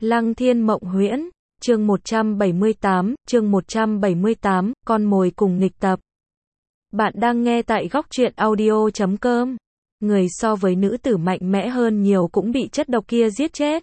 Lăng Thiên Mộng Huyễn, chương 178, con mồi cùng nghịch tập. Bạn đang nghe tại góc truyện audio.com. Người so với nữ tử mạnh mẽ hơn nhiều cũng bị chất độc kia giết chết.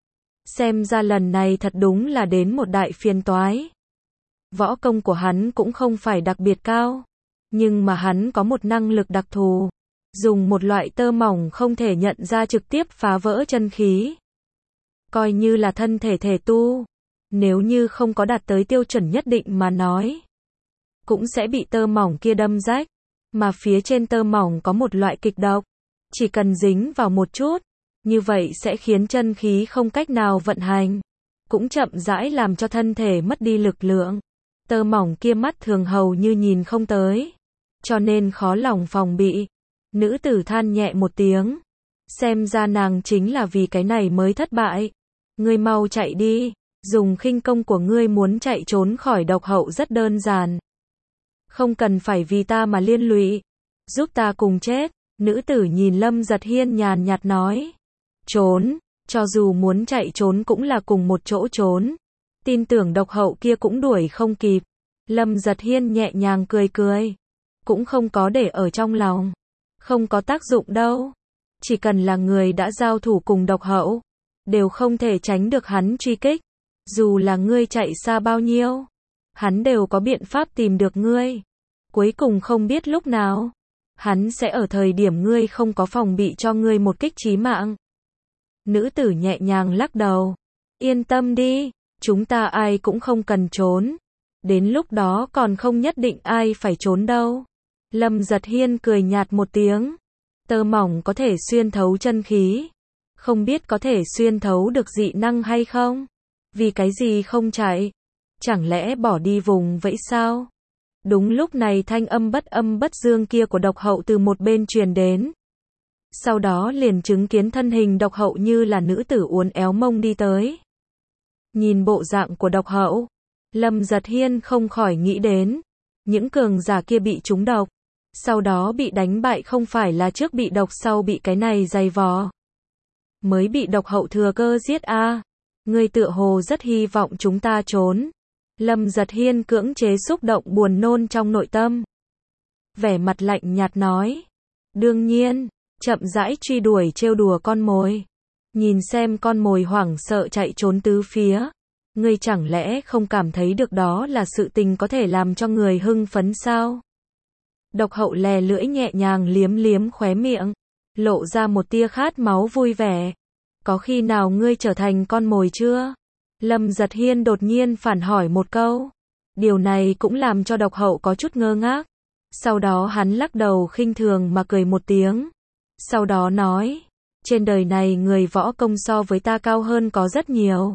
Xem ra lần này thật đúng là đến một đại phiền toái. Võ công của hắn cũng không phải đặc biệt cao, nhưng mà hắn có một năng lực đặc thù, dùng một loại tơ mỏng không thể nhận ra trực tiếp phá vỡ chân khí. Coi như là thân thể thể tu, nếu như không có đạt tới tiêu chuẩn nhất định mà nói, cũng sẽ bị tơ mỏng kia đâm rách, mà phía trên tơ mỏng có một loại kịch độc, chỉ cần dính vào một chút, như vậy sẽ khiến chân khí không cách nào vận hành, cũng chậm rãi làm cho thân thể mất đi lực lượng. Tơ mỏng kia mắt thường hầu như nhìn không tới, cho nên khó lòng phòng bị. Nữ tử than nhẹ một tiếng, xem ra nàng chính là vì cái này mới thất bại. Ngươi mau chạy đi, dùng khinh công của ngươi muốn chạy trốn khỏi độc hậu rất đơn giản. Không cần phải vì ta mà liên lụy, giúp ta cùng chết. Nữ tử nhìn Lâm Giật Hiên nhàn nhạt nói. Trốn, cho dù muốn chạy trốn cũng là cùng một chỗ trốn. Tin tưởng độc hậu kia cũng đuổi không kịp. Lâm Giật Hiên nhẹ nhàng cười cười, cũng không có để ở trong lòng. Không có tác dụng đâu. Chỉ cần là người đã giao thủ cùng độc hậu, đều không thể tránh được hắn truy kích. Dù là ngươi chạy xa bao nhiêu, hắn đều có biện pháp tìm được ngươi. Cuối cùng không biết lúc nào, hắn sẽ ở thời điểm ngươi không có phòng bị cho ngươi một kích chí mạng. Nữ tử nhẹ nhàng lắc đầu. Yên tâm đi, chúng ta ai cũng không cần trốn. Đến lúc đó còn không nhất định ai phải trốn đâu. Lâm Giật Hiên cười nhạt một tiếng. Tơ mỏng có thể xuyên thấu chân khí, không biết có thể xuyên thấu được dị năng hay không? Vì cái gì không chạy? Chẳng lẽ bỏ đi vùng vẫy sao? Đúng lúc này thanh âm bất dương kia của độc hậu từ một bên truyền đến. Sau đó liền chứng kiến thân hình độc hậu như là nữ tử uốn éo mông đi tới. Nhìn bộ dạng của độc hậu, Lâm Giật Hiên không khỏi nghĩ đến, những cường giả kia bị trúng độc, sau đó bị đánh bại không phải là trước bị độc sau bị cái này dày vò. Mới bị độc hậu thừa cơ giết a. Ngươi tựa hồ rất hy vọng chúng ta trốn. Lâm Giật Hiên cưỡng chế xúc động buồn nôn trong nội tâm. Vẻ mặt lạnh nhạt nói. Đương nhiên, chậm rãi truy đuổi trêu đùa con mồi. Nhìn xem con mồi hoảng sợ chạy trốn tứ phía. Ngươi chẳng lẽ không cảm thấy được đó là sự tình có thể làm cho người hưng phấn sao? Độc hậu lè lưỡi nhẹ nhàng liếm liếm khóe miệng, lộ ra một tia khát máu vui vẻ. Có khi nào ngươi trở thành con mồi chưa? Lâm Giật Hiên đột nhiên phản hỏi một câu. Điều này cũng làm cho độc hậu có chút ngơ ngác. Sau đó hắn lắc đầu khinh thường mà cười một tiếng. Sau đó nói, trên đời này người võ công so với ta cao hơn có rất nhiều.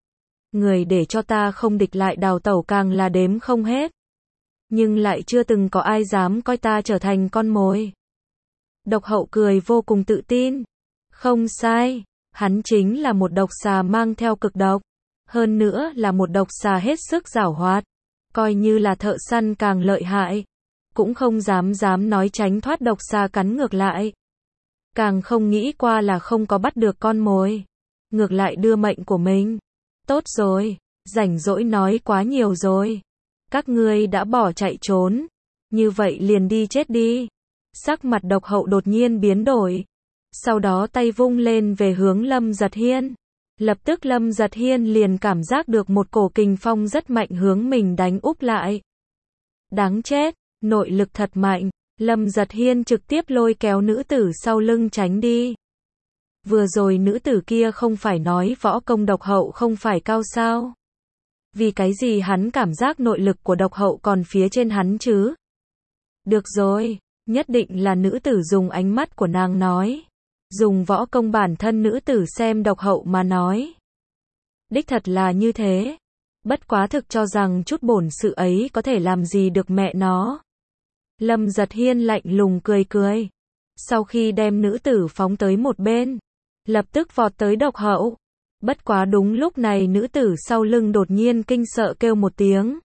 Người để cho ta không địch lại đào tẩu càng là đếm không hết. Nhưng lại chưa từng có ai dám coi ta trở thành con mồi. Độc hậu cười vô cùng tự tin. Không sai, hắn chính là một độc xà mang theo cực độc. Hơn nữa là một độc xà hết sức giảo hoạt. Coi như là thợ săn càng lợi hại, cũng không dám nói tránh thoát độc xà cắn ngược lại. Càng không nghĩ qua là không có bắt được con mồi, ngược lại đưa mệnh của mình. Tốt rồi, rảnh rỗi nói quá nhiều rồi. Các ngươi đã bỏ chạy trốn, như vậy liền đi chết đi. Sắc mặt độc hậu đột nhiên biến đổi. Sau đó tay vung lên về hướng Lâm Giật Hiên. Lập tức Lâm Giật Hiên liền cảm giác được một cổ kình phong rất mạnh hướng mình đánh úp lại. Đáng chết, nội lực thật mạnh. Lâm Giật Hiên trực tiếp lôi kéo nữ tử sau lưng tránh đi. Vừa rồi nữ tử kia không phải nói võ công độc hậu không phải cao sao? Vì cái gì hắn cảm giác nội lực của độc hậu còn phía trên hắn chứ? Được rồi, nhất định là nữ tử dùng ánh mắt của nàng nói. Dùng võ công bản thân nữ tử xem độc hậu mà nói. Đích thật là như thế. Bất quá thực cho rằng chút bổn sự ấy có thể làm gì được mẹ nó. Lâm Giật Hiên lạnh lùng cười cười. Sau khi đem nữ tử phóng tới một bên, lập tức vọt tới độc hậu. Bất quá đúng lúc này nữ tử sau lưng đột nhiên kinh sợ kêu một tiếng.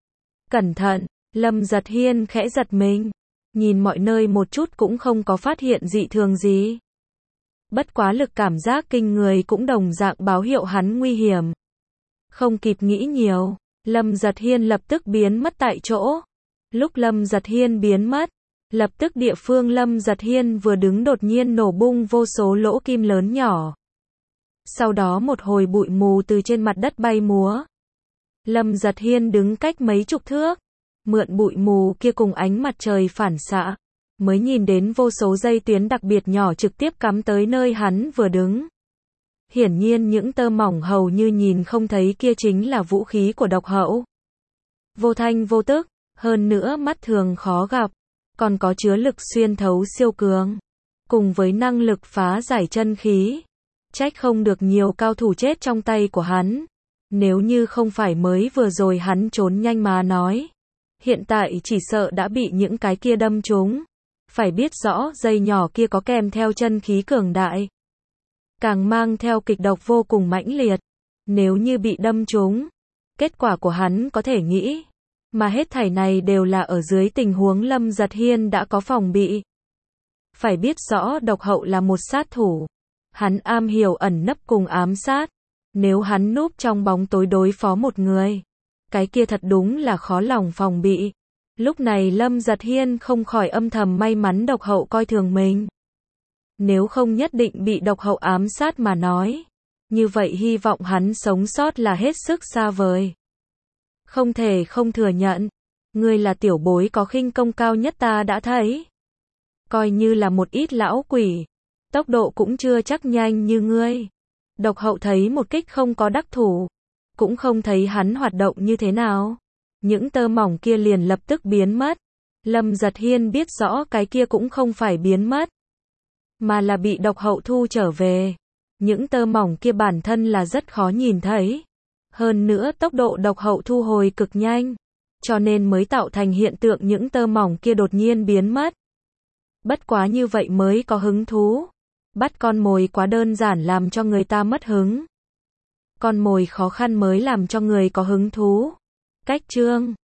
Cẩn thận, Lâm Giật Hiên khẽ giật mình. Nhìn mọi nơi một chút cũng không có phát hiện dị thường gì. Bất quá lực cảm giác kinh người cũng đồng dạng báo hiệu hắn nguy hiểm. Không kịp nghĩ nhiều, Lâm Giật Hiên lập tức biến mất tại chỗ. Lúc Lâm Giật Hiên biến mất, lập tức địa phương Lâm Giật Hiên vừa đứng đột nhiên nổ bung vô số lỗ kim lớn nhỏ. Sau đó một hồi bụi mù từ trên mặt đất bay múa. Lâm Giật Hiên đứng cách mấy chục thước, mượn bụi mù kia cùng ánh mặt trời phản xạ, mới nhìn đến vô số dây tuyến đặc biệt nhỏ trực tiếp cắm tới nơi hắn vừa đứng. Hiển nhiên những tơ mỏng hầu như nhìn không thấy kia chính là vũ khí của độc hậu. Vô thanh vô tức, hơn nữa mắt thường khó gặp, còn có chứa lực xuyên thấu siêu cường, cùng với năng lực phá giải chân khí. Trách không được nhiều cao thủ chết trong tay của hắn. Nếu như không phải mới vừa rồi hắn trốn nhanh mà nói, hiện tại chỉ sợ đã bị những cái kia đâm trúng. Phải biết rõ dây nhỏ kia có kèm theo chân khí cường đại, càng mang theo kịch độc vô cùng mãnh liệt. Nếu như bị đâm trúng, kết quả của hắn có thể nghĩ. Mà hết thảy này đều là ở dưới tình huống Lâm Giật Hiên đã có phòng bị. Phải biết rõ độc hậu là một sát thủ. Hắn am hiểu ẩn nấp cùng ám sát. Nếu hắn núp trong bóng tối đối phó một người, cái kia thật đúng là khó lòng phòng bị. Lúc này Lâm Giật Hiên không khỏi âm thầm may mắn độc hậu coi thường mình. Nếu không nhất định bị độc hậu ám sát mà nói. Như vậy hy vọng hắn sống sót là hết sức xa vời. Không thể không thừa nhận. Ngươi là tiểu bối có khinh công cao nhất ta đã thấy. Coi như là một ít lão quỷ, tốc độ cũng chưa chắc nhanh như ngươi. Độc hậu thấy một kích không có đắc thủ, cũng không thấy hắn hoạt động như thế nào. Những tơ mỏng kia liền lập tức biến mất. Lâm Giật Hiên biết rõ cái kia cũng không phải biến mất, mà là bị độc hậu thu trở về. Những tơ mỏng kia bản thân là rất khó nhìn thấy. Hơn nữa tốc độ độc hậu thu hồi cực nhanh, cho nên mới tạo thành hiện tượng những tơ mỏng kia đột nhiên biến mất. Bất quá như vậy mới có hứng thú. Bắt con mồi quá đơn giản làm cho người ta mất hứng. Con mồi khó khăn mới làm cho người có hứng thú. Cách chương